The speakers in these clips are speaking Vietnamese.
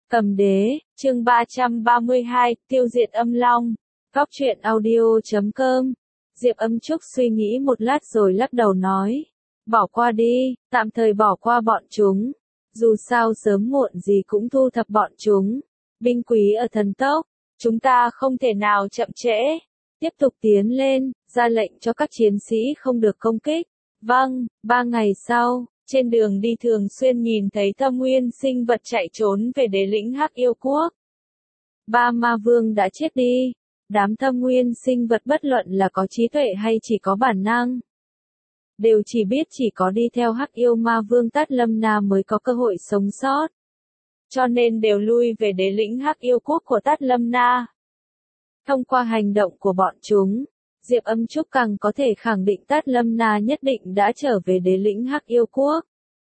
Cầm đế, chương 332, tiêu diệt âm long. Góc truyện audio.com. Diệp Âm Trúc suy nghĩ một lát rồi lắc đầu nói. Bỏ qua đi, tạm thời bỏ qua bọn chúng. Dù sao sớm muộn gì cũng thu thập bọn chúng. Binh quý ở thần tốc, chúng ta không thể nào chậm trễ. Tiếp tục tiến lên, ra lệnh cho các chiến sĩ không được công kích. Vâng, 3 ngày sau. Trên đường đi thường xuyên nhìn thấy Thâm Nguyên sinh vật chạy trốn về đế lĩnh Hắc Yêu Quốc. 3 ma vương đã chết đi. Đám Thâm Nguyên sinh vật bất luận là có trí tuệ hay chỉ có bản năng, đều chỉ biết chỉ có đi theo Hắc Yêu ma vương Tát Lâm Na mới có cơ hội sống sót. Cho nên đều lui về đế lĩnh Hắc Yêu Quốc của Tát Lâm Na. Thông qua hành động của bọn chúng, Diệp Âm Trúc càng có thể khẳng định Tát Lâm Na nhất định đã trở về đế lĩnh Hắc Yêu Quốc.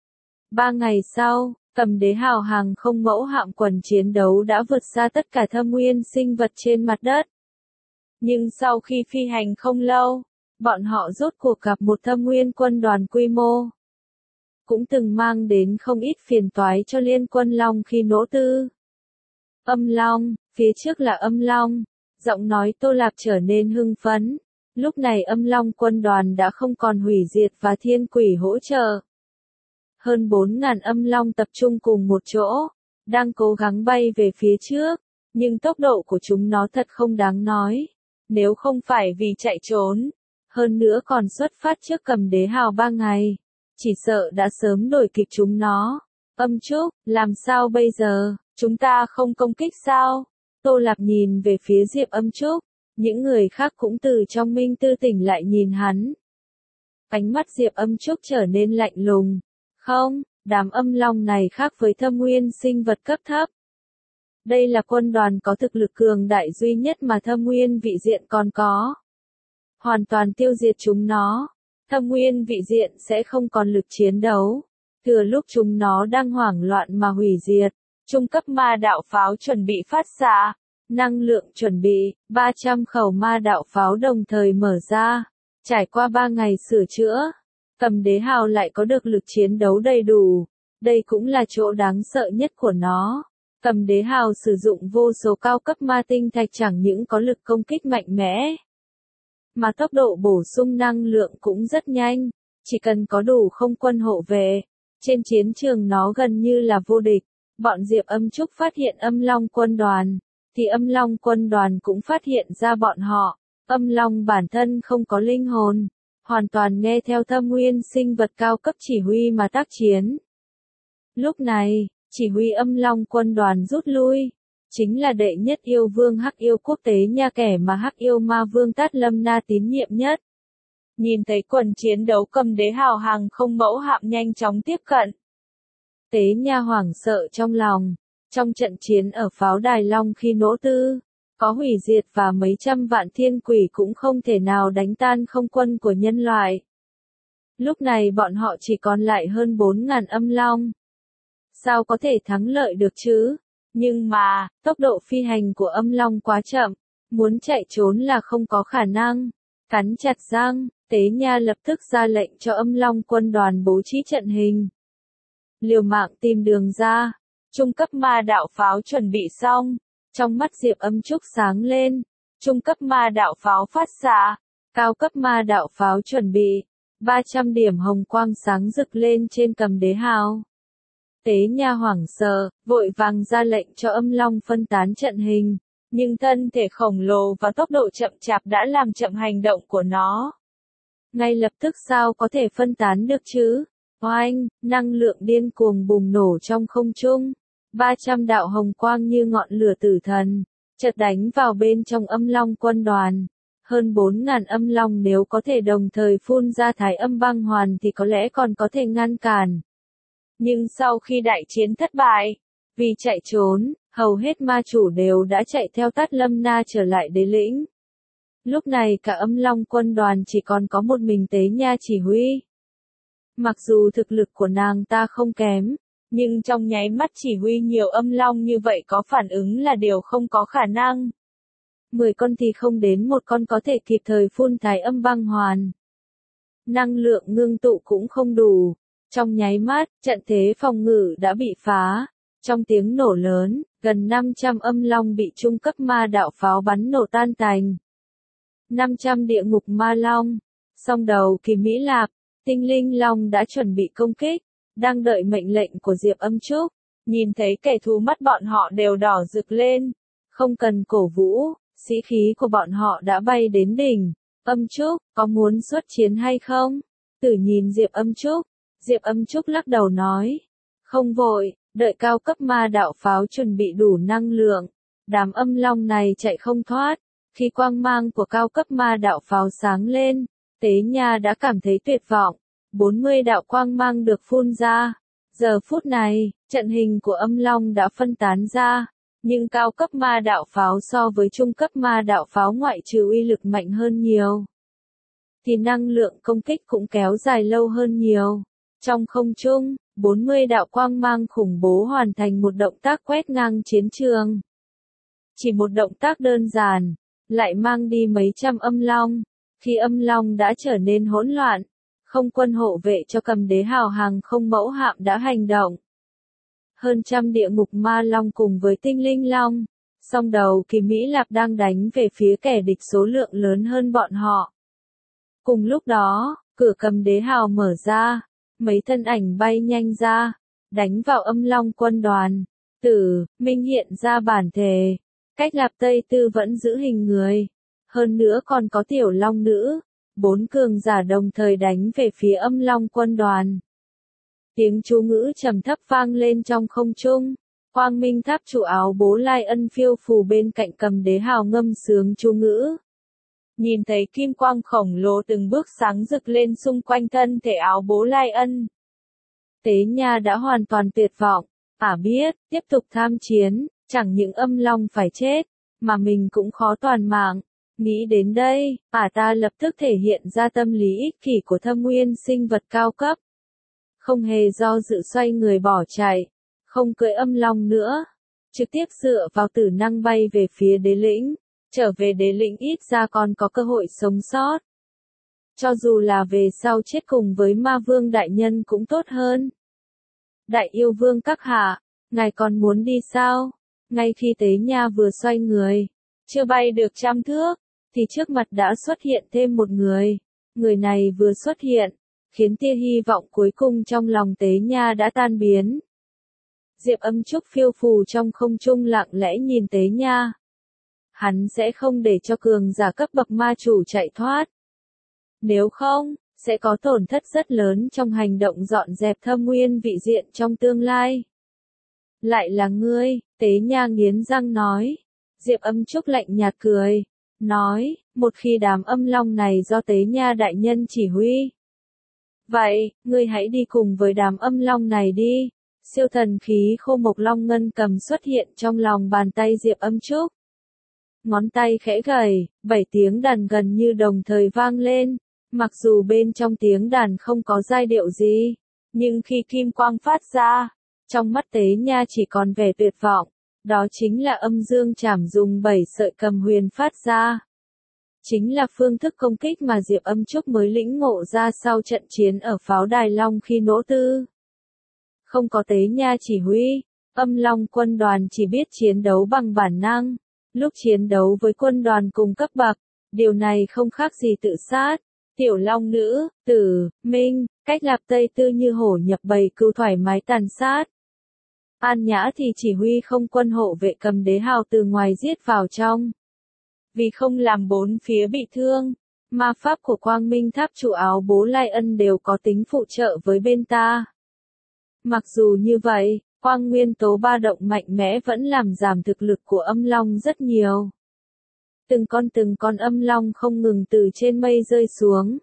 3 ngày sau, Cầm Đế hào hàng không mẫu hạm quần chiến đấu đã vượt xa tất cả Thâm Nguyên sinh vật trên mặt đất. Nhưng sau khi phi hành không lâu, bọn họ rốt cuộc gặp một Thâm Nguyên quân đoàn quy mô. Cũng từng mang đến không ít phiền toái cho Liên Quân Long khi nỗ tư. Âm Long, phía trước là Âm Long. Giọng nói Tô Lạp trở nên hưng phấn. Lúc này Âm Long quân đoàn đã không còn hủy diệt và thiên quỷ hỗ trợ. Hơn 4.000 âm long tập trung cùng một chỗ, đang cố gắng bay về phía trước, nhưng tốc độ của chúng nó thật không đáng nói. Nếu không phải vì chạy trốn, hơn nữa còn xuất phát trước Cầm Đế hào 3 ngày, chỉ sợ đã sớm đuổi kịp chúng nó. Âm Trúc, làm sao bây giờ, chúng ta không công kích sao? Tô Lạp nhìn về phía Diệp Âm Trúc, những người khác cũng từ trong minh tư tỉnh lại nhìn hắn. Ánh mắt Diệp Âm Trúc trở nên lạnh lùng. Không, đám âm long này khác với Thâm Nguyên sinh vật cấp thấp. Đây là quân đoàn có thực lực cường đại duy nhất mà Thâm Nguyên vị diện còn có. Hoàn toàn tiêu diệt chúng nó, Thâm Nguyên vị diện sẽ không còn lực chiến đấu. Thừa lúc chúng nó đang hoảng loạn mà hủy diệt, trung cấp ma đạo pháo chuẩn bị phát xạ. Năng lượng chuẩn bị, 300 khẩu ma đạo pháo đồng thời mở ra. Trải qua 3 ngày sửa chữa, Cầm Đế hào lại có được lực chiến đấu đầy đủ. Đây cũng là chỗ đáng sợ nhất của nó. Cầm Đế hào sử dụng vô số cao cấp ma tinh thạch chẳng những có lực công kích mạnh mẽ, mà tốc độ bổ sung năng lượng cũng rất nhanh. Chỉ cần có đủ không quân hộ vệ, trên chiến trường nó gần như là vô địch. Bọn Diệp Âm Trúc phát hiện Âm Long quân đoàn, thì Âm Long quân đoàn cũng phát hiện ra bọn họ. Âm Long bản thân không có linh hồn, hoàn toàn nghe theo Thâm Nguyên sinh vật cao cấp chỉ huy mà tác chiến. Lúc này, chỉ huy Âm Long quân đoàn rút lui, chính là đệ nhất yêu vương Hắc Yêu quốc tế nha, kẻ mà Hắc Yêu ma vương Tát Lâm Na tín nhiệm nhất. Nhìn thấy quần chiến đấu Cầm Đế hào hàng không mẫu hạm nhanh chóng tiếp cận, Tế Nha hoảng sợ trong lòng. Trong trận chiến ở pháo đài Long khi nỗ tư, có hủy diệt và mấy trăm vạn thiên quỷ cũng không thể nào đánh tan không quân của nhân loại. Lúc này bọn họ chỉ còn lại hơn 4.000 âm long. Sao có thể thắng lợi được chứ? Nhưng mà, tốc độ phi hành của âm long quá chậm, muốn chạy trốn là không có khả năng. Cắn chặt răng, Tế Nha lập tức ra lệnh cho Âm Long quân đoàn bố trí trận hình. Liều mạng tìm đường ra. Trung cấp ma đạo pháo chuẩn bị xong. Trong mắt Diệp Âm Trúc sáng lên. Trung cấp ma đạo pháo phát xạ. Cao cấp ma đạo pháo chuẩn bị. 300 điểm hồng quang sáng rực lên trên Cầm Đế hào. Tế Nha hoảng sợ, vội vàng ra lệnh cho Âm Long phân tán trận hình. Nhưng thân thể khổng lồ và tốc độ chậm chạp đã làm chậm hành động của nó. Ngay lập tức sao có thể phân tán được chứ? Oanh, năng lượng điên cuồng bùng nổ trong không trung. 300 đạo hồng quang như ngọn lửa tử thần, chợt đánh vào bên trong Âm Long quân đoàn. Hơn 4.000 âm long nếu có thể đồng thời phun ra thái âm băng hoàn thì có lẽ còn có thể ngăn cản. Nhưng sau khi đại chiến thất bại, vì chạy trốn, hầu hết ma chủ đều đã chạy theo Tát Lâm Na trở lại đế lĩnh. Lúc này cả Âm Long quân đoàn chỉ còn có một mình Tế Nha chỉ huy. Mặc dù thực lực của nàng ta không kém, nhưng trong nháy mắt chỉ huy nhiều âm long như vậy có phản ứng là điều không có khả năng. 10 con thì không đến một con có thể kịp thời phun thái âm băng hoàn. Năng lượng ngưng tụ cũng không đủ. Trong nháy mắt, trận thế phòng ngự đã bị phá. Trong tiếng nổ lớn, Gần 500 âm long bị trung cấp ma đạo pháo bắn nổ tan tành. 500 địa ngục ma long. Song đầu kỳ Mỹ Lạp, tinh linh long đã chuẩn bị công kích, đang đợi mệnh lệnh của Diệp Âm Trúc. Nhìn thấy kẻ thù mắt bọn họ đều đỏ rực lên. Không cần cổ vũ, sĩ khí của bọn họ đã bay đến đỉnh. Âm Trúc, có muốn xuất chiến hay không? Tử nhìn Diệp Âm Trúc. Diệp Âm Trúc lắc đầu nói. Không vội, đợi cao cấp ma đạo pháo chuẩn bị đủ năng lượng. Đám âm long này chạy không thoát. Khi quang mang của cao cấp ma đạo pháo sáng lên, Tế Nha đã cảm thấy tuyệt vọng. 40 đạo quang mang được phun ra. Giờ phút này, trận hình của âm long đã phân tán ra. Nhưng cao cấp ma đạo pháo so với trung cấp ma đạo pháo ngoại trừ uy lực mạnh hơn nhiều, thì năng lượng công kích cũng kéo dài lâu hơn nhiều. Trong không trung, 40 đạo quang mang khủng bố hoàn thành một động tác quét ngang chiến trường. Chỉ một động tác đơn giản, lại mang đi mấy trăm âm long. Khi âm long đã trở nên hỗn loạn, không quân hộ vệ cho Cầm Đế Hào hàng không mẫu hạm đã hành động. Hơn trăm địa ngục ma long cùng với tinh linh long, song đầu kỳ Mỹ Lạp đang đánh về phía kẻ địch số lượng lớn hơn bọn họ. Cùng lúc đó, cửa Cầm Đế Hào mở ra, mấy thân ảnh bay nhanh ra, đánh vào âm long quân đoàn. Tử, Minh hiện ra bản thể, Cách Lạp Tây Tư vẫn giữ hình người. Hơn nữa còn có tiểu long nữ, 4 cường giả đồng thời đánh về phía âm long quân đoàn. Tiếng chú ngữ trầm thấp vang lên trong không trung. Quang Minh Tháp chủ áo bố Lai Ân phiêu phù bên cạnh Cầm Đế Hào ngâm sướng chú ngữ. Nhìn thấy kim quang khổng lồ từng bước sáng rực lên xung quanh thân thể áo bố Lai Ân. Tế Nha đã hoàn toàn tuyệt vọng. Biết, tiếp tục tham chiến, chẳng những âm long phải chết, mà mình cũng khó toàn mạng. Nghĩ đến đây, ta lập tức thể hiện ra tâm lý ích kỷ của Thâm Nguyên sinh vật cao cấp. Không hề do dự xoay người bỏ chạy, không cưỡi âm long nữa, trực tiếp dựa vào tử năng bay về phía đế lĩnh, trở về đế lĩnh ít ra còn có cơ hội sống sót. Cho dù là về sau chết cùng với ma vương đại nhân cũng tốt hơn. Đại yêu vương các hạ, ngài còn muốn đi sao? Ngay khi Tế Nha vừa xoay người, chưa bay được 100 thước, thì trước mặt đã xuất hiện thêm một người. Người này vừa xuất hiện, khiến tia hy vọng cuối cùng trong lòng Tế Nha đã tan biến. Diệp Âm Trúc phiêu phù trong không trung lặng lẽ nhìn Tế Nha. Hắn sẽ không để cho cường giả cấp bậc ma chủ chạy thoát. Nếu không, sẽ có tổn thất rất lớn trong hành động dọn dẹp Thâm Nguyên vị diện trong tương lai. Lại là ngươi, Tế Nha nghiến răng nói. Diệp Âm Trúc lạnh nhạt cười, nói, một khi đám âm long này do Tế Nha đại nhân chỉ huy. Vậy, ngươi hãy đi cùng với đám âm long này đi. Siêu thần khí khô mộc long ngân cầm xuất hiện trong lòng bàn tay Diệp Âm Trúc. Ngón tay khẽ gầy, 7 tiếng đàn gần như đồng thời vang lên. Mặc dù bên trong tiếng đàn không có giai điệu gì, nhưng khi kim quang phát ra, trong mắt Tế Nha chỉ còn vẻ tuyệt vọng. Đó chính là âm dương chảm dùng 7 sợi cầm huyền phát ra. Chính là phương thức công kích mà Diệp Âm Trúc mới lĩnh ngộ ra sau trận chiến ở pháo đài Long khi nỗ tư. Không có Tế Nha chỉ huy, âm long quân đoàn chỉ biết chiến đấu bằng bản năng. Lúc chiến đấu với quân đoàn cùng cấp bậc, điều này không khác gì tự sát. Tiểu long nữ, Tử, Minh, Cách Lạp Tây Tư như hổ nhập bầy cừu thoải mái tàn sát. An Nhã thì chỉ huy không quân hộ vệ Cầm Đế Hào từ ngoài giết vào trong. Vì không làm bốn phía bị thương, ma pháp của Quang Minh Tháp chủ áo bố Lai Ân đều có tính phụ trợ với bên ta. Mặc dù như vậy, quang nguyên tố ba động mạnh mẽ vẫn làm giảm thực lực của âm long rất nhiều. Từng con âm long không ngừng từ trên mây rơi xuống.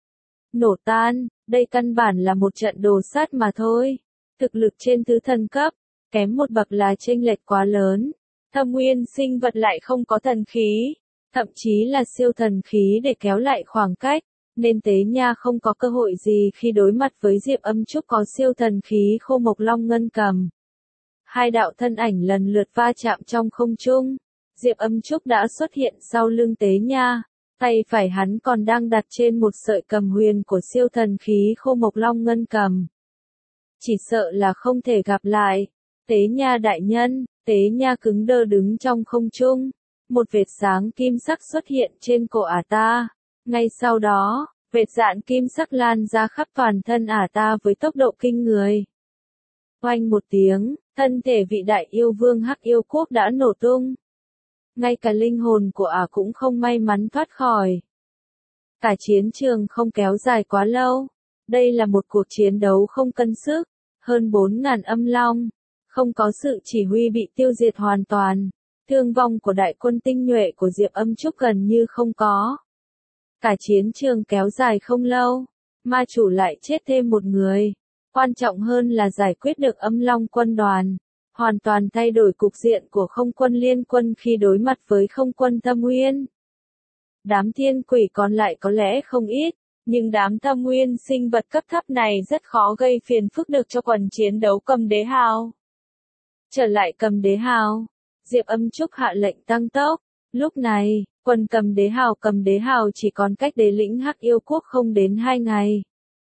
Nổ tan, đây căn bản là một trận đồ sát mà thôi. Thực lực trên tứ thần cấp, kém một bậc là chênh lệch quá lớn. Thâm Nguyên sinh vật lại không có thần khí, thậm chí là siêu thần khí để kéo lại khoảng cách, nên Tế Nha không có cơ hội gì khi đối mặt với Diệp Âm Trúc có siêu thần khí khô mộc long ngân cầm. Hai đạo thân ảnh lần lượt va chạm trong không trung. Diệp Âm Trúc đã xuất hiện sau lưng Tế Nha, tay phải hắn còn đang đặt trên một sợi cầm huyền của siêu thần khí khô mộc long ngân cầm. Chỉ sợ là không thể gặp lại. Tế Nha đại nhân, Tế Nha cứng đơ đứng trong không trung. Một vệt sáng kim sắc xuất hiện trên cổ ả ta. Ngay sau đó, vệt dạn kim sắc lan ra khắp toàn thân ả ta với tốc độ kinh người. Oanh một tiếng, thân thể vị đại yêu vương Hắc Yêu Quốc đã nổ tung. Ngay cả linh hồn của ả cũng không may mắn thoát khỏi. Cả chiến trường không kéo dài quá lâu. Đây là một cuộc chiến đấu không cân sức. Hơn 4.000 âm long. Không có sự chỉ huy bị tiêu diệt hoàn toàn. Thương vong của đại quân tinh nhuệ của Diệp Âm Trúc gần như không có. Cả chiến trường kéo dài không lâu. Ma chủ lại chết thêm một người. Quan trọng hơn là giải quyết được âm long quân đoàn. Hoàn toàn thay đổi cục diện của không quân liên quân khi đối mặt với không quân Thâm Nguyên. Đám thiên quỷ còn lại có lẽ không ít, nhưng đám Thâm Nguyên sinh vật cấp thấp này rất khó gây phiền phức được cho quần chiến đấu Cầm Đế Hào. Trở lại Cầm Đế Hào, Diệp Âm Trúc hạ lệnh tăng tốc. Lúc này, quân Cầm Đế Hào chỉ còn cách đế lĩnh Hắc Yêu Quốc không đến 2 ngày.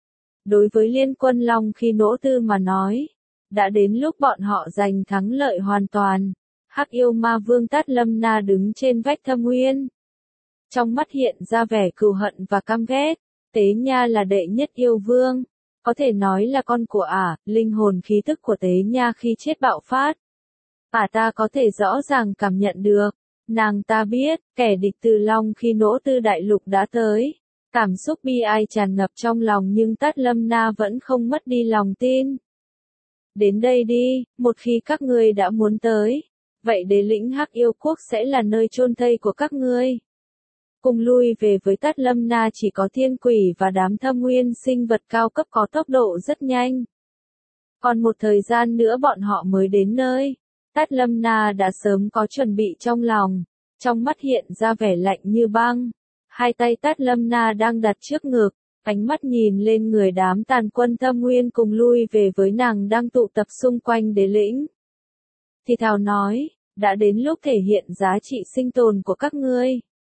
Đối với liên quân Long khi nỗ tư mà nói, đã đến lúc bọn họ giành thắng lợi hoàn toàn. Hắc yêu ma vương Tát Lâm Na đứng trên vách Thâm Nguyên. Trong mắt hiện ra vẻ cừu hận và căm ghét. Tế Nha là đệ nhất yêu vương, có thể nói là con của ả, linh hồn khí tức của Tế Nha khi chết bạo phát. Ả ta có thể rõ ràng cảm nhận được, nàng ta biết, kẻ địch từ Long khi nỗ tư đại lục đã tới. Cảm xúc bi ai tràn ngập trong lòng nhưng Tát Lâm Na vẫn không mất đi lòng tin. Đến đây đi, một khi các ngươi đã muốn tới, vậy đế lĩnh Hắc Yêu Quốc sẽ là nơi chôn thây của các ngươi. Cùng lui về với Tát Lâm Na chỉ có thiên quỷ và đám Thâm Nguyên sinh vật cao cấp có tốc độ rất nhanh. Còn một thời gian nữa bọn họ mới đến nơi. Tát Lâm Na đã sớm có chuẩn bị trong lòng, trong mắt hiện ra vẻ lạnh như băng. Hai tay Tát Lâm Na đang đặt trước ngực, ánh mắt nhìn lên người đám tàn quân Thâm Nguyên cùng lui về với nàng đang tụ tập xung quanh đế lĩnh. Thì thào nói, đã đến lúc thể hiện giá trị sinh tồn của các ngươi.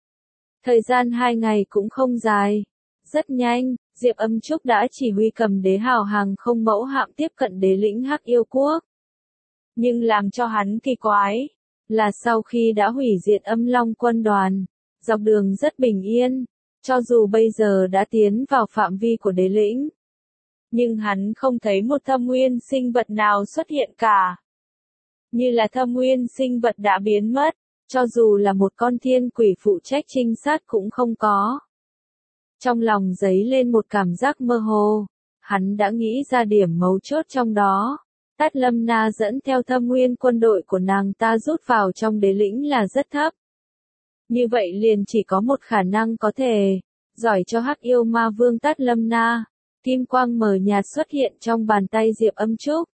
Thời gian 2 ngày cũng không dài. Rất nhanh, Diệp Âm Trúc đã chỉ huy Cầm Đế Hào hàng không mẫu hạm tiếp cận đế lĩnh Hắc Yêu Quốc. Nhưng làm cho hắn kỳ quái, là sau khi đã hủy diệt âm long quân đoàn, dọc đường rất bình yên, cho dù bây giờ đã tiến vào phạm vi của đế lĩnh. Nhưng hắn không thấy một Thâm Nguyên sinh vật nào xuất hiện cả. Như là Thâm Nguyên sinh vật đã biến mất, cho dù là một con thiên quỷ phụ trách trinh sát cũng không có. Trong lòng dấy lên một cảm giác mơ hồ, hắn đã nghĩ ra điểm mấu chốt trong đó. Tát Lâm Na dẫn theo Thâm Nguyên quân đội của nàng ta rút vào trong đế lĩnh là rất thấp. Như vậy liền chỉ có một khả năng có thể, giỏi cho Hắc yêu ma vương Tát Lâm Na. Kim quang mờ nhạt xuất hiện trong bàn tay Diệp Âm Trúc.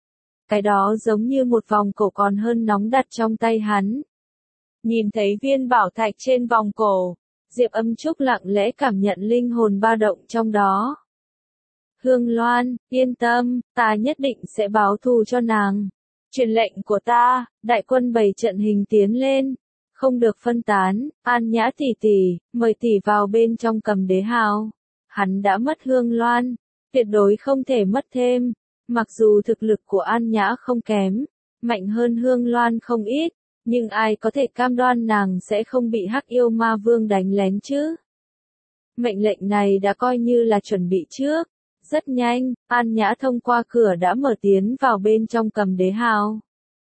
Cái đó giống như một vòng cổ còn hơn nóng đặt trong tay hắn. Nhìn thấy viên bảo thạch trên vòng cổ, Diệp Âm Trúc lặng lẽ cảm nhận linh hồn ba động trong đó. Hương Loan, yên tâm, ta nhất định sẽ báo thù cho nàng. Truyền lệnh của ta, đại quân bày trận hình tiến lên. Không được phân tán, An Nhã tỷ tỷ, mời tỷ vào bên trong Cầm Đế Hào. Hắn đã mất Hương Loan, tuyệt đối không thể mất thêm. Mặc dù thực lực của An Nhã không kém, mạnh hơn Hương Loan không ít, nhưng ai có thể cam đoan nàng sẽ không bị Hắc yêu ma vương đánh lén chứ? Mệnh lệnh này đã coi như là chuẩn bị trước. Rất nhanh, An Nhã thông qua cửa đã mở tiến vào bên trong Cầm Đế Hào.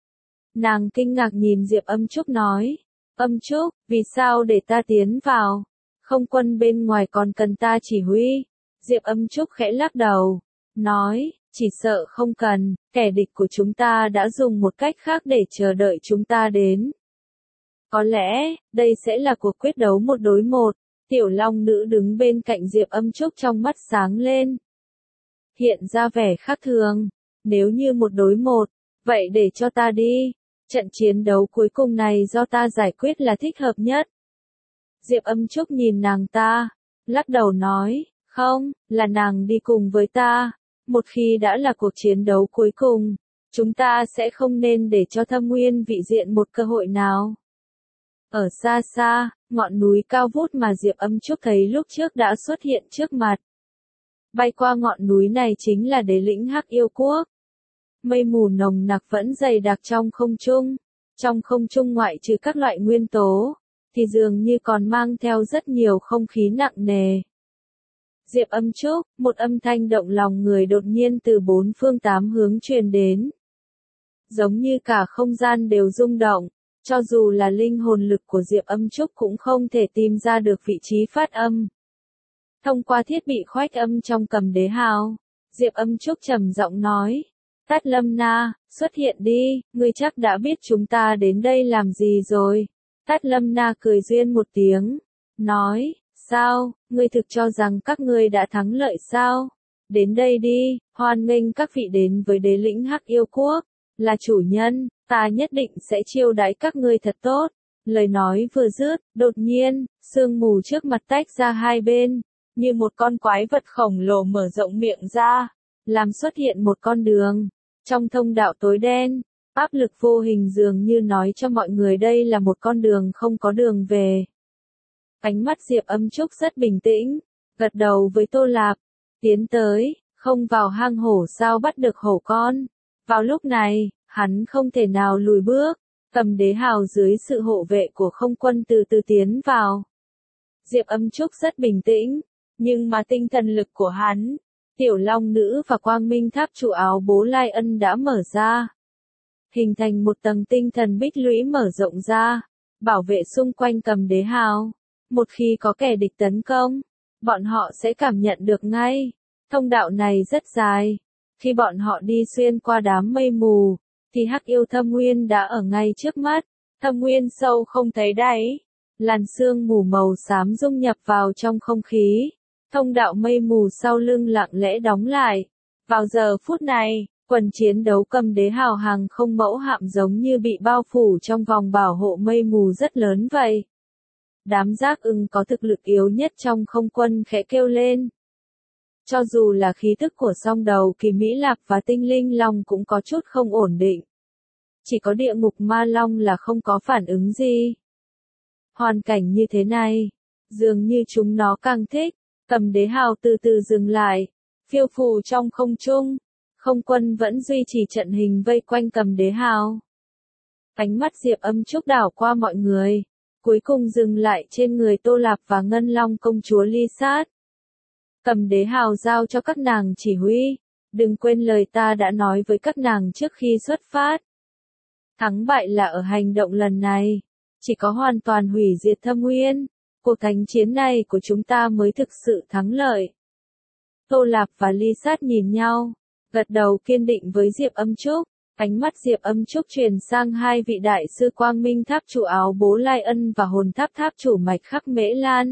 Nàng kinh ngạc nhìn Diệp Âm Trúc nói, Âm Trúc, vì sao để ta tiến vào? Không quân bên ngoài còn cần ta chỉ huy. Diệp Âm Trúc khẽ lắc đầu, nói, chỉ sợ không cần, kẻ địch của chúng ta đã dùng một cách khác để chờ đợi chúng ta đến. Có lẽ, đây sẽ là cuộc quyết đấu 1 đối 1. Tiểu Long Nữ đứng bên cạnh Diệp Âm Trúc trong mắt sáng lên. Hiện ra vẻ khác thường. Nếu như 1 đối 1, vậy để cho ta đi. Trận chiến đấu cuối cùng này do ta giải quyết là thích hợp nhất. Diệp Âm Trúc nhìn nàng ta, lắc đầu nói, không, là nàng đi cùng với ta. Một khi đã là cuộc chiến đấu cuối cùng, chúng ta sẽ không nên để cho Thâm Nguyên vị diện một cơ hội nào. Ở xa xa, ngọn núi cao vút mà Diệp Âm Trúc thấy lúc trước đã xuất hiện trước mặt. Bay qua ngọn núi này chính là đế lĩnh Hắc Yêu Quốc. Mây mù nồng nặc vẫn dày đặc trong không trung. Trong không trung ngoại trừ các loại nguyên tố, thì dường như còn mang theo rất nhiều không khí nặng nề. Diệp Âm Trúc, một âm thanh động lòng người đột nhiên từ bốn phương tám hướng truyền đến. Giống như cả không gian đều rung động, cho dù là linh hồn lực của Diệp Âm Trúc cũng không thể tìm ra được vị trí phát âm. Thông qua thiết bị khoách âm trong Cầm Đế Hào, Diệp Âm Trúc trầm giọng nói, Tát Lâm Na, xuất hiện đi, ngươi chắc đã biết chúng ta đến đây làm gì rồi. Tát Lâm Na cười duyên một tiếng, nói, sao, ngươi thực cho rằng các ngươi đã thắng lợi sao? Đến đây đi, hoan nghênh các vị đến với đế lĩnh Hắc Yêu Quốc, là chủ nhân, ta nhất định sẽ chiêu đãi các ngươi thật tốt. Lời nói vừa dứt, đột nhiên, sương mù trước mặt tách ra hai bên, như một con quái vật khổng lồ mở rộng miệng ra, làm xuất hiện một con đường. Trong thông đạo tối đen, áp lực vô hình dường như nói cho mọi người đây là một con đường không có đường về. Ánh mắt Diệp Âm Trúc rất bình tĩnh, gật đầu với Tô Lạp, tiến tới, không vào hang hổ sao bắt được hổ con. Vào lúc này, hắn không thể nào lùi bước, Cầm Đế Hào dưới sự hộ vệ của không quân từ từ tiến vào. Diệp Âm Trúc rất bình tĩnh, nhưng mà tinh thần lực của hắn, Tiểu Long Nữ và Quang Minh Tháp chủ áo bố Lai Ân đã mở ra. Hình thành một tầng tinh thần bích lũy mở rộng ra, bảo vệ xung quanh Cầm Đế Hào. Một khi có kẻ địch tấn công, bọn họ sẽ cảm nhận được ngay. Thông đạo này rất dài. Khi bọn họ đi xuyên qua đám mây mù, thì Hắc Yêu Thâm Nguyên đã ở ngay trước mắt. Thâm Nguyên sâu không thấy đáy. Làn sương mù màu xám dung nhập vào trong không khí. Thông đạo mây mù sau lưng lặng lẽ đóng lại. Vào giờ phút này, quần chiến đấu Cầm Đế Hào hàng không mẫu hạm giống như bị bao phủ trong vòng bảo hộ mây mù rất lớn vậy. Đám giác ưng có thực lực yếu nhất trong không quân khẽ kêu lên. Cho dù là khí tức của song đầu Kỳ Mỹ Lạc và Tinh Linh Long cũng có chút không ổn định. Chỉ có Địa Ngục Ma Long là không có phản ứng gì. Hoàn cảnh như thế này, dường như chúng nó càng thích. Cầm Đế Hào từ từ dừng lại, phiêu phù trong không trung. Không quân vẫn duy trì trận hình vây quanh Cầm Đế Hào. Ánh mắt Diệp Âm Trúc đảo qua mọi người, cuối cùng dừng lại trên người Tô Lạp và Ngân Long công chúa Ly Sát. Cầm Đế Hào giao cho các nàng chỉ huy, đừng quên lời ta đã nói với các nàng trước khi xuất phát. Thắng bại là ở hành động lần này, chỉ có hoàn toàn hủy diệt Thâm Nguyên, cuộc thánh chiến này của chúng ta mới thực sự thắng lợi. Tô Lạp và Ly Sát nhìn nhau, gật đầu kiên định với Diệp Âm Trúc. Ánh mắt Diệp Âm Trúc truyền sang hai vị đại sư Quang Minh Tháp chủ áo bố Lai Ân và Hồn Tháp tháp chủ Mạch Khắc Mễ Lan.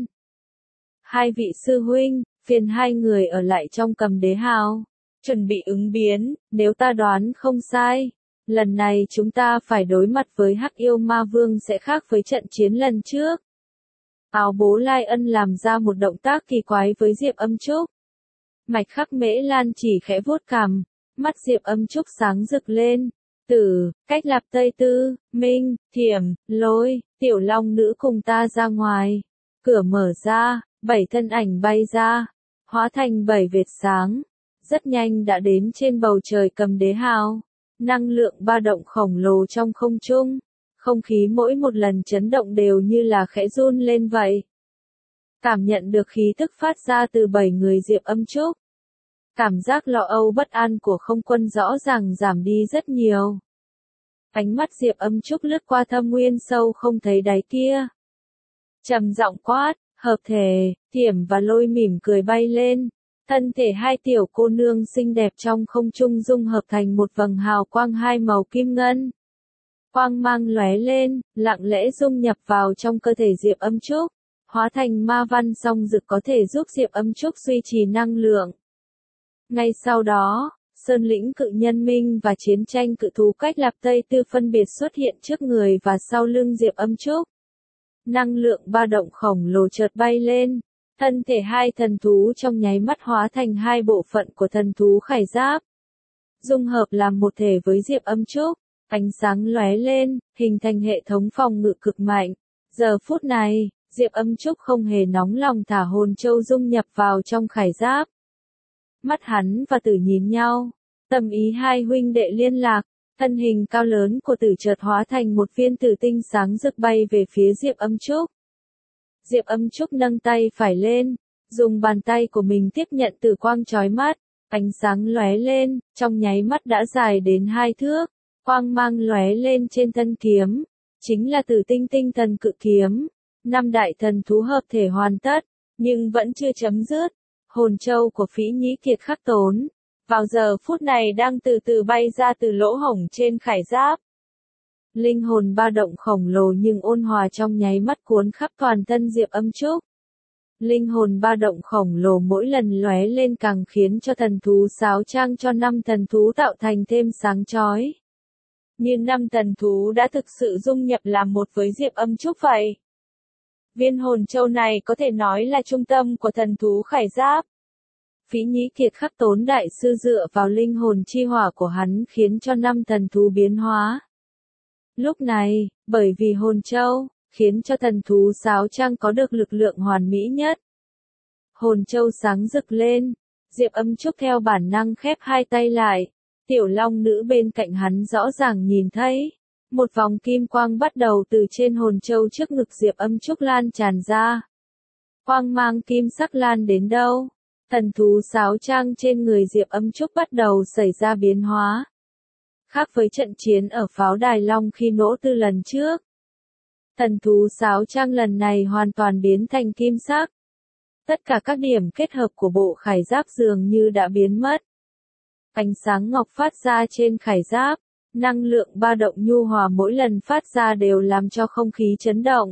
Hai vị sư huynh, phiền hai người ở lại trong Cầm Đế Hào, chuẩn bị ứng biến, nếu ta đoán không sai. Lần này chúng ta phải đối mặt với Hắc Yêu Ma Vương sẽ khác với trận chiến lần trước. Áo bố Lai Ân làm ra một động tác kỳ quái với Diệp Âm Trúc. Mạch Khắc Mễ Lan chỉ khẽ vuốt cằm, mắt Diệp Âm Trúc sáng rực lên. Tử, Cách Lạp Tây Tư, Minh, Thiểm, Lôi, Tiểu Long Nữ cùng ta ra ngoài. Cửa mở ra, 7 thân ảnh bay ra, hóa thành 7 vệt sáng. Rất nhanh đã đến trên bầu trời Cầm Đế Hào. Năng lượng ba động khổng lồ trong không trung. Không khí mỗi một lần chấn động đều như là khẽ run lên vậy. Cảm nhận được khí tức phát ra từ 7 người Diệp Âm Trúc. Cảm giác lo âu bất an của không quân rõ ràng giảm đi rất nhiều. Ánh mắt Diệp Âm Trúc lướt qua Thâm Nguyên sâu không thấy đáy kia. Trầm giọng quát, hợp thể, Thiểm và Lôi mỉm cười bay lên. Thân thể hai tiểu cô nương xinh đẹp trong không trung dung hợp thành một vầng hào quang hai màu kim ngân. Quang mang lóe lên, lặng lẽ dung nhập vào trong cơ thể Diệp Âm Trúc, hóa thành ma văn song dực có thể giúp Diệp Âm Trúc duy trì năng lượng. Ngay sau đó, Sơn lĩnh cự nhân Minh và chiến tranh cự thú Cách Lạp Tây Tư phân biệt xuất hiện trước người và sau lưng Diệp Âm Trúc. Năng lượng ba động khổng lồ chợt bay lên, thân thể hai thần thú trong nháy mắt hóa thành hai bộ phận của thần thú khải giáp. Dung hợp làm một thể với Diệp Âm Trúc, ánh sáng lóe lên, hình thành hệ thống phòng ngự cực mạnh. Giờ phút này, Diệp Âm Trúc không hề nóng lòng thả hồn châu dung nhập vào trong khải giáp. Mắt hắn và Tử nhìn nhau, Tâm ý hai huynh đệ liên lạc, thân hình cao lớn của Tử chợt hóa thành một viên tử tinh sáng rực bay về phía Diệp Âm Trúc. Diệp Âm Trúc nâng tay phải lên, dùng bàn tay của mình tiếp nhận tử quang chói mắt, ánh sáng lóe lên, trong nháy mắt đã dài đến 2 thước, quang mang lóe lên trên thân kiếm, chính là Tử Tinh Tinh Thần Cự Kiếm. 5 đại thần thú hợp thể hoàn tất, nhưng vẫn chưa chấm dứt. Hồn châu của Phỉ Nhĩ Kiệt Khắc Tốn, vào giờ phút này đang từ từ bay ra từ lỗ hổng trên khải giáp. Linh hồn ba động khổng lồ nhưng ôn hòa trong nháy mắt cuốn khắp toàn thân Diệp Âm Trúc. Linh hồn ba động khổng lồ mỗi lần lóe lên càng khiến cho thần thú sáo trang cho 5 thần thú tạo thành thêm sáng chói. Như 5 thần thú đã thực sự dung nhập làm một với Diệp Âm Trúc vậy. Viên hồn châu này có thể nói là trung tâm của thần thú khải giáp. Phỉ Nhĩ Kiệt Khắc Tốn đại sư dựa vào linh hồn chi hỏa của hắn khiến cho 5 thần thú biến hóa. Lúc này, bởi vì hồn châu, khiến cho thần thú sáo trang có được lực lượng hoàn mỹ nhất. Hồn châu sáng rực lên, Diệp Âm Trúc theo bản năng khép hai tay lại, tiểu long nữ bên cạnh hắn rõ ràng nhìn thấy. Một vòng kim quang bắt đầu từ trên hồn châu trước ngực Diệp Âm Trúc lan tràn ra. Quang mang kim sắc lan đến đâu? Thần thú sáo trang trên người Diệp Âm Trúc bắt đầu xảy ra biến hóa. Khác với trận chiến ở pháo đài Long khi nỗ tư lần trước. Thần thú sáo trang lần này hoàn toàn biến thành kim sắc. Tất cả các điểm kết hợp của bộ khải giáp dường như đã biến mất. Ánh sáng ngọc phát ra trên khải giáp. Năng lượng ba động nhu hòa mỗi lần phát ra đều làm cho không khí chấn động.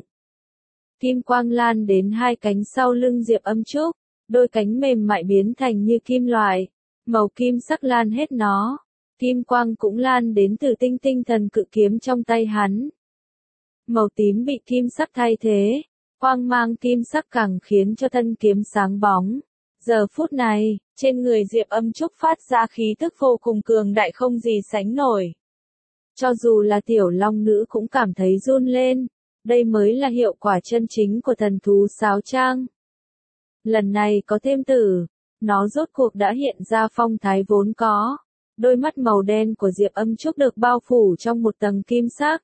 Kim quang lan đến 2 cánh sau lưng Diệp Âm Trúc, đôi cánh mềm mại biến thành như kim loại, màu kim sắc lan hết nó. Kim quang cũng lan đến từ tinh tinh thần cự kiếm trong tay hắn. Màu tím bị kim sắc thay thế, quang mang kim sắc càng khiến cho thân kiếm sáng bóng. Giờ phút này, trên người Diệp Âm Trúc phát ra khí tức vô cùng cường đại không gì sánh nổi. Cho dù là tiểu long nữ cũng cảm thấy run lên, đây mới là hiệu quả chân chính của thần thú sáo trang. Lần này có thêm tử, nó rốt cuộc đã hiện ra phong thái vốn có. Đôi mắt màu đen của Diệp Âm Trúc được bao phủ trong một tầng kim sắc.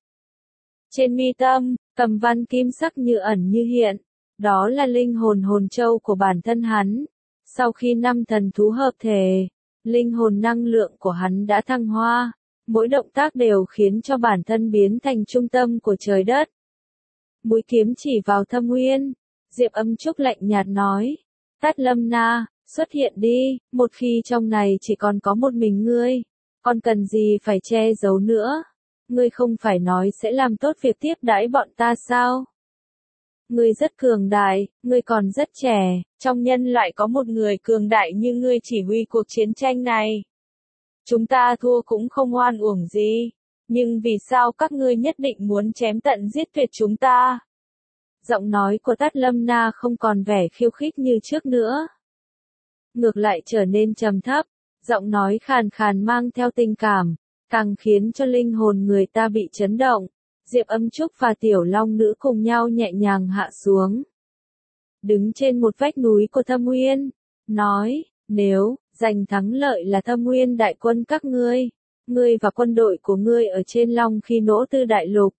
Trên mi tâm, cầm văn kim sắc như ẩn như hiện, đó là linh hồn hồn châu của bản thân hắn. Sau khi 5 thần thú hợp thể, linh hồn năng lượng của hắn đã thăng hoa. Mỗi động tác đều khiến cho bản thân biến thành trung tâm của trời đất. Mũi kiếm chỉ vào Thâm Uyên, Diệp Âm Trúc lạnh nhạt nói, Tát Lâm Na, xuất hiện đi, một khi trong này chỉ còn có một mình ngươi, còn cần gì phải che giấu nữa, ngươi không phải nói sẽ làm tốt việc tiếp đãi bọn ta sao? Ngươi rất cường đại, ngươi còn rất trẻ, trong nhân loại có một người cường đại như ngươi chỉ huy cuộc chiến tranh này. Chúng ta thua cũng không oan uổng gì, nhưng vì sao các ngươi nhất định muốn chém tận giết tuyệt chúng ta? Giọng nói của Tát Lâm Na không còn vẻ khiêu khích như trước nữa. Ngược lại trở nên trầm thấp, giọng nói khàn khàn mang theo tình cảm, càng khiến cho linh hồn người ta bị chấn động. Diệp Âm Trúc và Tiểu Long Nữ cùng nhau nhẹ nhàng hạ xuống. Đứng trên một vách núi của Thâm Uyên, nói, nếu giành thắng lợi là Thâm Uyên đại quân các ngươi và quân đội của ngươi ở trên Long khi nỗ tư đại lục.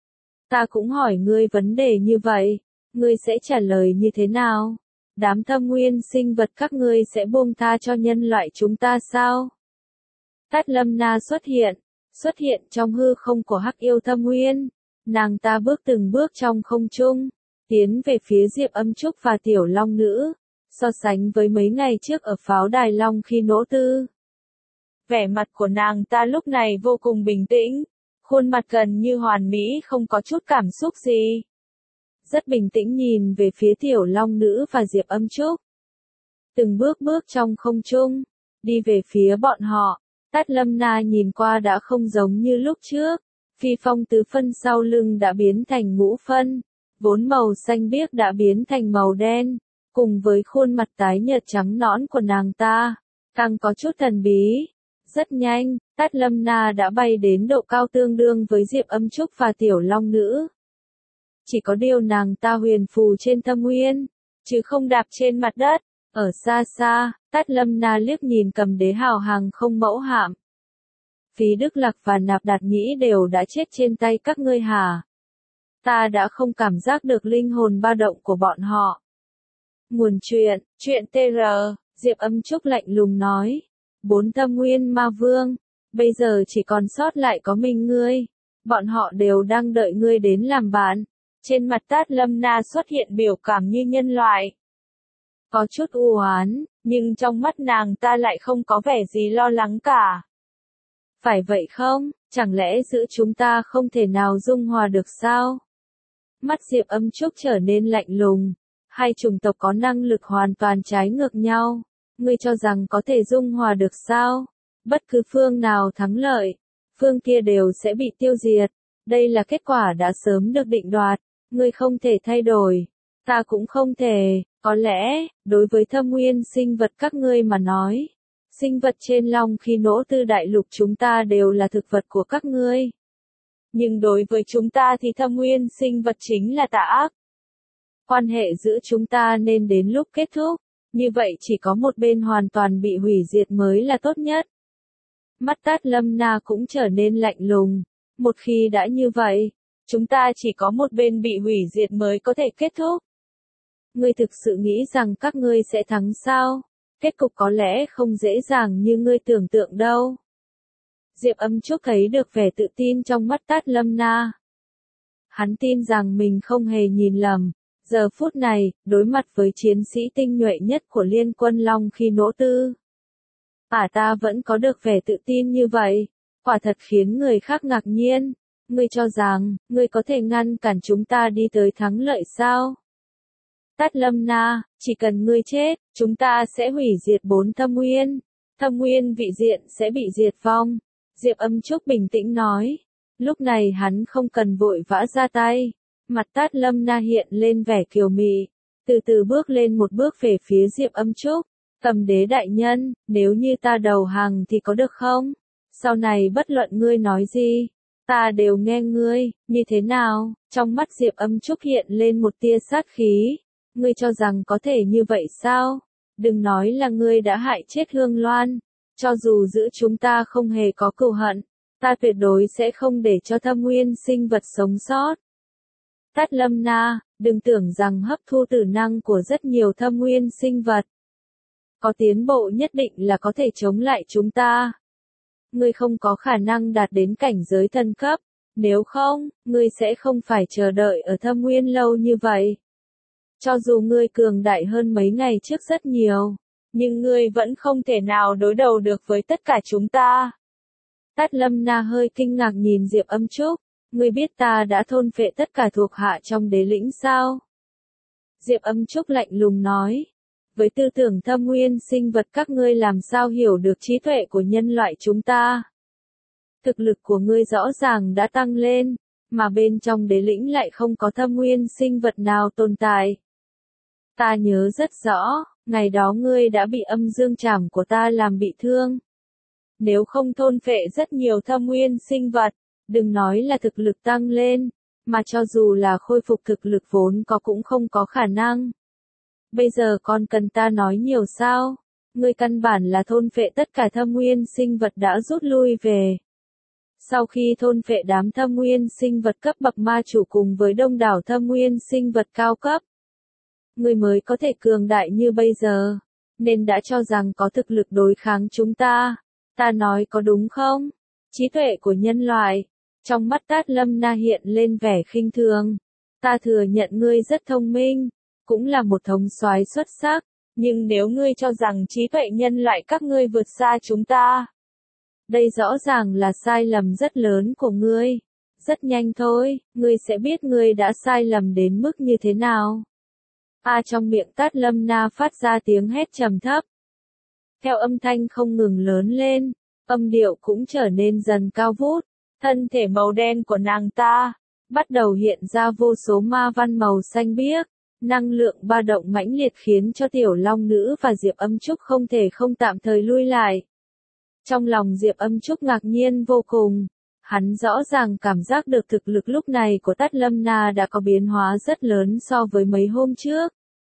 Ta cũng hỏi ngươi vấn đề như vậy, ngươi sẽ trả lời như thế nào? Đám Thâm Uyên sinh vật các ngươi sẽ buông tha cho nhân loại chúng ta sao? Tát Lâm Na xuất hiện trong hư không của Hắc Yêu Thâm Uyên. Nàng ta bước từng bước trong không trung, tiến về phía Diệp Âm Trúc và Tiểu Long Nữ, so sánh với mấy ngày trước ở pháo đài Long khi nỗ tư. Vẻ mặt của nàng ta lúc này vô cùng bình tĩnh, khuôn mặt gần như hoàn mỹ không có chút cảm xúc gì. Rất bình tĩnh nhìn về phía Tiểu Long Nữ và Diệp Âm Trúc. Từng bước trong không trung, đi về phía bọn họ. Tát Lâm Na nhìn qua đã không giống như lúc trước, phi phong tứ phân sau lưng đã biến thành ngũ phân, vốn màu xanh biếc đã biến thành màu đen, cùng với khuôn mặt tái nhợt trắng nõn của nàng ta, càng có chút thần bí. Rất nhanh, Tát Lâm Na đã bay đến độ cao tương đương với Diệp Âm Trúc và Tiểu Long Nữ. Chỉ có điều nàng ta huyền phù trên Thâm Uyên, chứ không đạp trên mặt đất, Ở xa xa, Tát Lâm Na liếc nhìn Cầm Đế hào hàng không mẫu hạm. Phí Đức Lạc và Nạp Đạt Nhĩ đều đã chết trên tay các ngươi hả? Ta đã không cảm giác được linh hồn ba động của bọn họ. Nguồn chuyện TR, Diệp Âm Trúc lạnh lùng nói. 4 Thâm Nguyên Ma Vương, bây giờ chỉ còn sót lại có mình ngươi. Bọn họ đều đang đợi ngươi đến làm bạn. Trên mặt Tát Lâm Na xuất hiện biểu cảm như nhân loại. Có chút u oán, nhưng trong mắt nàng ta lại không có vẻ gì lo lắng cả. Phải vậy không? Chẳng lẽ giữa chúng ta không thể nào dung hòa được sao? Mắt Diệp Âm Trúc trở nên lạnh lùng. Hai chủng tộc có năng lực hoàn toàn trái ngược nhau. Ngươi cho rằng có thể dung hòa được sao? Bất cứ phương nào thắng lợi, phương kia đều sẽ bị tiêu diệt. Đây là kết quả đã sớm được định đoạt. Ngươi không thể thay đổi. Ta cũng không thể. Có lẽ, đối với Thâm Nguyên sinh vật các ngươi mà nói, sinh vật trên Long Khi Nỗ Tư đại lục chúng ta đều là thực vật của các ngươi. Nhưng đối với chúng ta thì Thâm Nguyên sinh vật chính là tà ác. Quan hệ giữa chúng ta nên đến lúc kết thúc, như vậy chỉ có một bên hoàn toàn bị hủy diệt mới là tốt nhất. Mắt Tát Lâm Na cũng trở nên lạnh lùng. Một khi đã như vậy, chúng ta chỉ có một bên bị hủy diệt mới có thể kết thúc. Ngươi thực sự nghĩ rằng các ngươi sẽ thắng sao? Kết cục có lẽ không dễ dàng như ngươi tưởng tượng đâu. Diệp Âm Trúc thấy được vẻ tự tin trong mắt Tát Lâm Na. Hắn tin rằng mình không hề nhìn lầm. Giờ phút này, đối mặt với chiến sĩ tinh nhuệ nhất của Liên quân Long Khi Nỗ Tư. Ta vẫn có được vẻ tự tin như vậy. Quả thật khiến người khác ngạc nhiên. Ngươi cho rằng, ngươi có thể ngăn cản chúng ta đi tới thắng lợi sao? Tát Lâm Na, chỉ cần ngươi chết, chúng ta sẽ hủy diệt 4 Thâm Nguyên. Thâm Nguyên vị diện sẽ bị diệt vong. Diệp Âm Trúc bình tĩnh nói. Lúc này hắn không cần vội vã ra tay. Mặt Tát Lâm Na hiện lên vẻ kiều mị. Từ từ bước lên một bước về phía Diệp Âm Trúc. Cầm Đế đại nhân, nếu như ta đầu hàng thì có được không? Sau này bất luận ngươi nói gì, ta đều nghe ngươi, như thế nào? Trong mắt Diệp Âm Trúc hiện lên một tia sát khí. Ngươi cho rằng có thể như vậy sao? Đừng nói là ngươi đã hại chết Hương Loan. Cho dù giữa chúng ta không hề có cừu hận, ta tuyệt đối sẽ không để cho Thâm Nguyên sinh vật sống sót. Tát Lâm Na, đừng tưởng rằng hấp thu tử năng của rất nhiều Thâm Nguyên sinh vật có tiến bộ nhất định là có thể chống lại chúng ta. Ngươi không có khả năng đạt đến cảnh giới thần cấp, nếu không, ngươi sẽ không phải chờ đợi ở Thâm Nguyên lâu như vậy. Cho dù ngươi cường đại hơn mấy ngày trước rất nhiều, nhưng ngươi vẫn không thể nào đối đầu được với tất cả chúng ta. Tát Lâm Na hơi kinh ngạc nhìn Diệp Âm Trúc. Ngươi biết ta đã thôn phệ tất cả thuộc hạ trong đế lĩnh sao? Diệp Âm Trúc lạnh lùng nói. Với tư tưởng Thâm Nguyên sinh vật các ngươi làm sao hiểu được trí tuệ của nhân loại chúng ta? Thực lực của ngươi rõ ràng đã tăng lên, mà bên trong đế lĩnh lại không có Thâm Nguyên sinh vật nào tồn tại. Ta nhớ rất rõ, ngày đó ngươi đã bị âm dương trảm của ta làm bị thương. Nếu không thôn phệ rất nhiều Thâm Nguyên sinh vật, đừng nói là thực lực tăng lên, mà cho dù là khôi phục thực lực vốn có cũng không có khả năng. Bây giờ còn cần ta nói nhiều sao? Ngươi căn bản là thôn phệ tất cả Thâm Nguyên sinh vật đã rút lui về. Sau khi thôn phệ đám Thâm Nguyên sinh vật cấp bậc ma chủ cùng với đông đảo Thâm Nguyên sinh vật cao cấp, ngươi mới có thể cường đại như bây giờ, nên đã cho rằng có thực lực đối kháng chúng ta. Ta nói có đúng không? Trí tuệ của nhân loại. Trong mắt Tát Lâm Na hiện lên vẻ khinh thường. Ta thừa nhận ngươi rất thông minh, cũng là một thống soái xuất sắc, nhưng nếu ngươi cho rằng trí tuệ nhân loại các ngươi vượt xa chúng ta, đây rõ ràng là sai lầm rất lớn của ngươi. Rất nhanh thôi, ngươi sẽ biết ngươi đã sai lầm đến mức như thế nào. Trong miệng Tát Lâm Na phát ra tiếng hét trầm thấp. Theo âm thanh không ngừng lớn lên, âm điệu cũng trở nên dần cao vút. Thân thể màu đen của nàng ta bắt đầu hiện ra vô số ma văn màu xanh biếc. Năng lượng ba động mãnh liệt khiến cho Tiểu Long Nữ và Diệp Âm Trúc không thể không tạm thời lui lại. Trong lòng Diệp Âm Trúc ngạc nhiên vô cùng. Hắn rõ ràng cảm giác được thực lực lúc này của Tát Lâm Na đã có biến hóa rất lớn so với mấy hôm trước.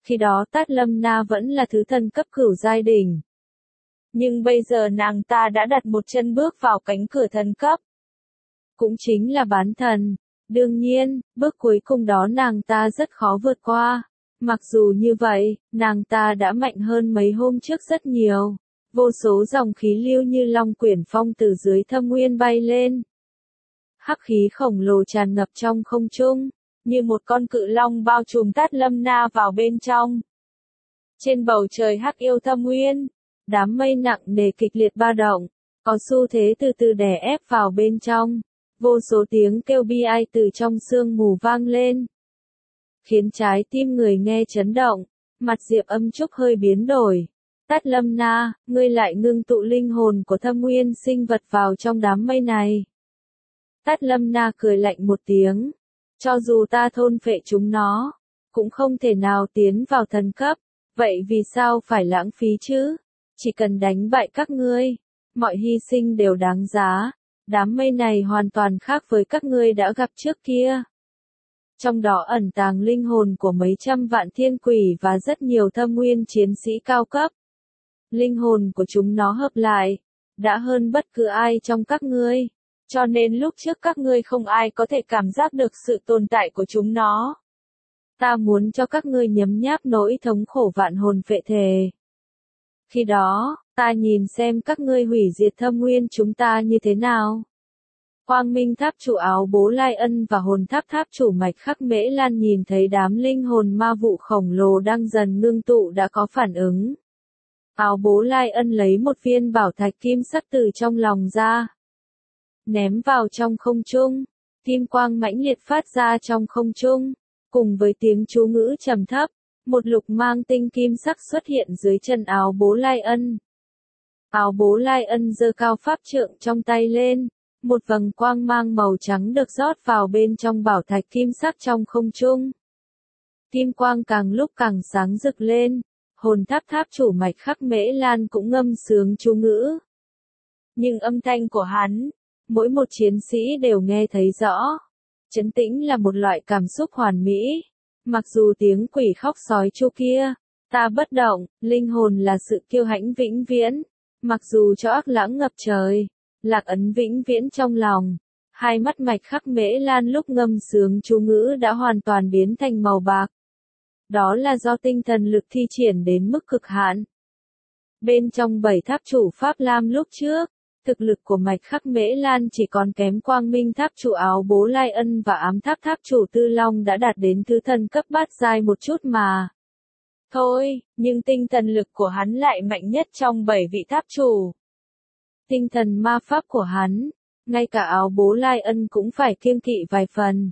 Khi đó Tát Lâm Na vẫn là thứ thần cấp cửu giai đỉnh. Nhưng bây giờ nàng ta đã đặt một chân bước vào cánh cửa thần cấp. Cũng chính là bán thần. Đương nhiên, bước cuối cùng đó nàng ta rất khó vượt qua. Mặc dù như vậy, nàng ta đã mạnh hơn mấy hôm trước rất nhiều. Vô số dòng khí lưu như long quyển phong từ dưới thâm nguyên bay lên. Hắc khí khổng lồ tràn ngập trong không trung, như một con cự long bao trùm Tát Lâm Na vào bên trong. Trên bầu trời hắc yêu thâm nguyên, đám mây nặng nề kịch liệt ba động, có xu thế từ từ đè ép vào bên trong. Vô số tiếng kêu bi ai từ trong sương mù vang lên, khiến trái tim người nghe chấn động. Mặt Diệp Âm Trúc hơi biến đổi. Tát Lâm Na, ngươi lại ngưng tụ linh hồn của thâm nguyên sinh vật vào trong đám mây này. Tát Lâm Na cười lạnh một tiếng. Cho dù ta thôn phệ chúng nó, cũng không thể nào tiến vào thần cấp. Vậy vì sao phải lãng phí chứ? Chỉ cần đánh bại các ngươi, mọi hy sinh đều đáng giá. Đám mây này hoàn toàn khác với các ngươi đã gặp trước kia. Trong đó ẩn tàng linh hồn của mấy trăm vạn thiên quỷ và rất nhiều thâm nguyên chiến sĩ cao cấp. Linh hồn của chúng nó hợp lại, đã hơn bất cứ ai trong các ngươi. Cho nên lúc trước các ngươi không ai có thể cảm giác được sự tồn tại của chúng nó. Ta muốn cho các ngươi nhấm nháp nỗi thống khổ vạn hồn phệ thể. Khi đó, ta nhìn xem các ngươi hủy diệt thâm nguyên chúng ta như thế nào. Quang Minh Tháp chủ Áo Bố Lai Ân và Hồn Tháp Tháp chủ Mạch Khắc Mễ Lan nhìn thấy đám linh hồn ma vụ khổng lồ đang dần ngưng tụ đã có phản ứng. Áo Bố Lai Ân lấy một viên bảo thạch kim sắc từ trong lòng ra, ném vào trong không trung. Kim quang mãnh liệt phát ra trong không trung, cùng với tiếng chú ngữ trầm thấp, một lục mang tinh kim sắc xuất hiện dưới chân Áo Bố Lai Ân. Áo Bố Lai Ân giơ cao pháp trượng trong tay lên, một vầng quang mang màu trắng được rót vào bên trong bảo thạch kim sắc trong không trung. Kim quang càng lúc càng sáng rực lên, Hồn Tháp Tháp chủ Mạch Khắc Mễ Lan cũng ngâm sướng chú ngữ. Nhưng âm thanh của hắn, mỗi một chiến sĩ đều nghe thấy rõ. Trấn tĩnh là một loại cảm xúc hoàn mỹ. Mặc dù tiếng quỷ khóc sói chu kia, ta bất động, linh hồn là sự kiêu hãnh vĩnh viễn. Mặc dù cho ác lãng ngập trời, lạc ấn vĩnh viễn trong lòng. Hai mắt Mạch Khắc Mễ Lan lúc ngâm sướng chú ngữ đã hoàn toàn biến thành màu bạc. Đó là do tinh thần lực thi triển đến mức cực hạn. Bên trong 7 tháp chủ Pháp Lam lúc trước, thực lực của Mạch Khắc Mễ Lan chỉ còn kém Quang Minh Tháp chủ Áo Bố Lai Ân và Ám Tháp Tháp chủ Tư Long đã đạt đến thứ thần cấp bát giai một chút mà. Thôi, nhưng tinh thần lực của hắn lại mạnh nhất trong 7 vị tháp chủ. Tinh thần ma pháp của hắn, ngay cả Áo Bố Lai Ân cũng phải kiêng kỵ vài phần.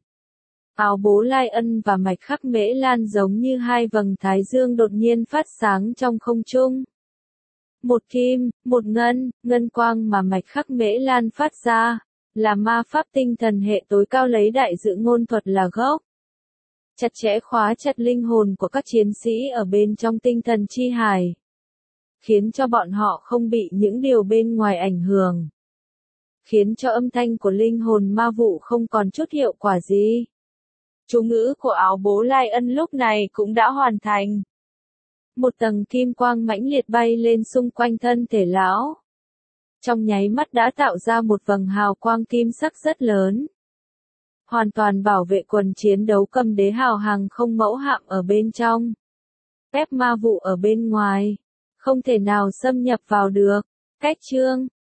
Áo Bố Lai Ân và Mạch Khắc Mễ Lan giống như hai vầng thái dương đột nhiên phát sáng trong không trung. Một kim, một ngân, ngân quang mà Mạch Khắc Mễ Lan phát ra, là ma pháp tinh thần hệ tối cao lấy đại dự ngôn thuật là gốc. Chặt chẽ khóa chặt linh hồn của các chiến sĩ ở bên trong tinh thần chi hải, khiến cho bọn họ không bị những điều bên ngoài ảnh hưởng. Khiến cho âm thanh của linh hồn ma vụ không còn chút hiệu quả gì. Chú ngữ của Áo Bố Lai Ân lúc này cũng đã hoàn thành. Một tầng kim quang mãnh liệt bay lên xung quanh thân thể lão. Trong nháy mắt đã tạo ra một vầng hào quang kim sắc rất lớn. Hoàn toàn bảo vệ quần chiến đấu Cầm Đế hào hàng không mẫu hạm ở bên trong. Phép ma vụ ở bên ngoài, không thể nào xâm nhập vào được. Cách chương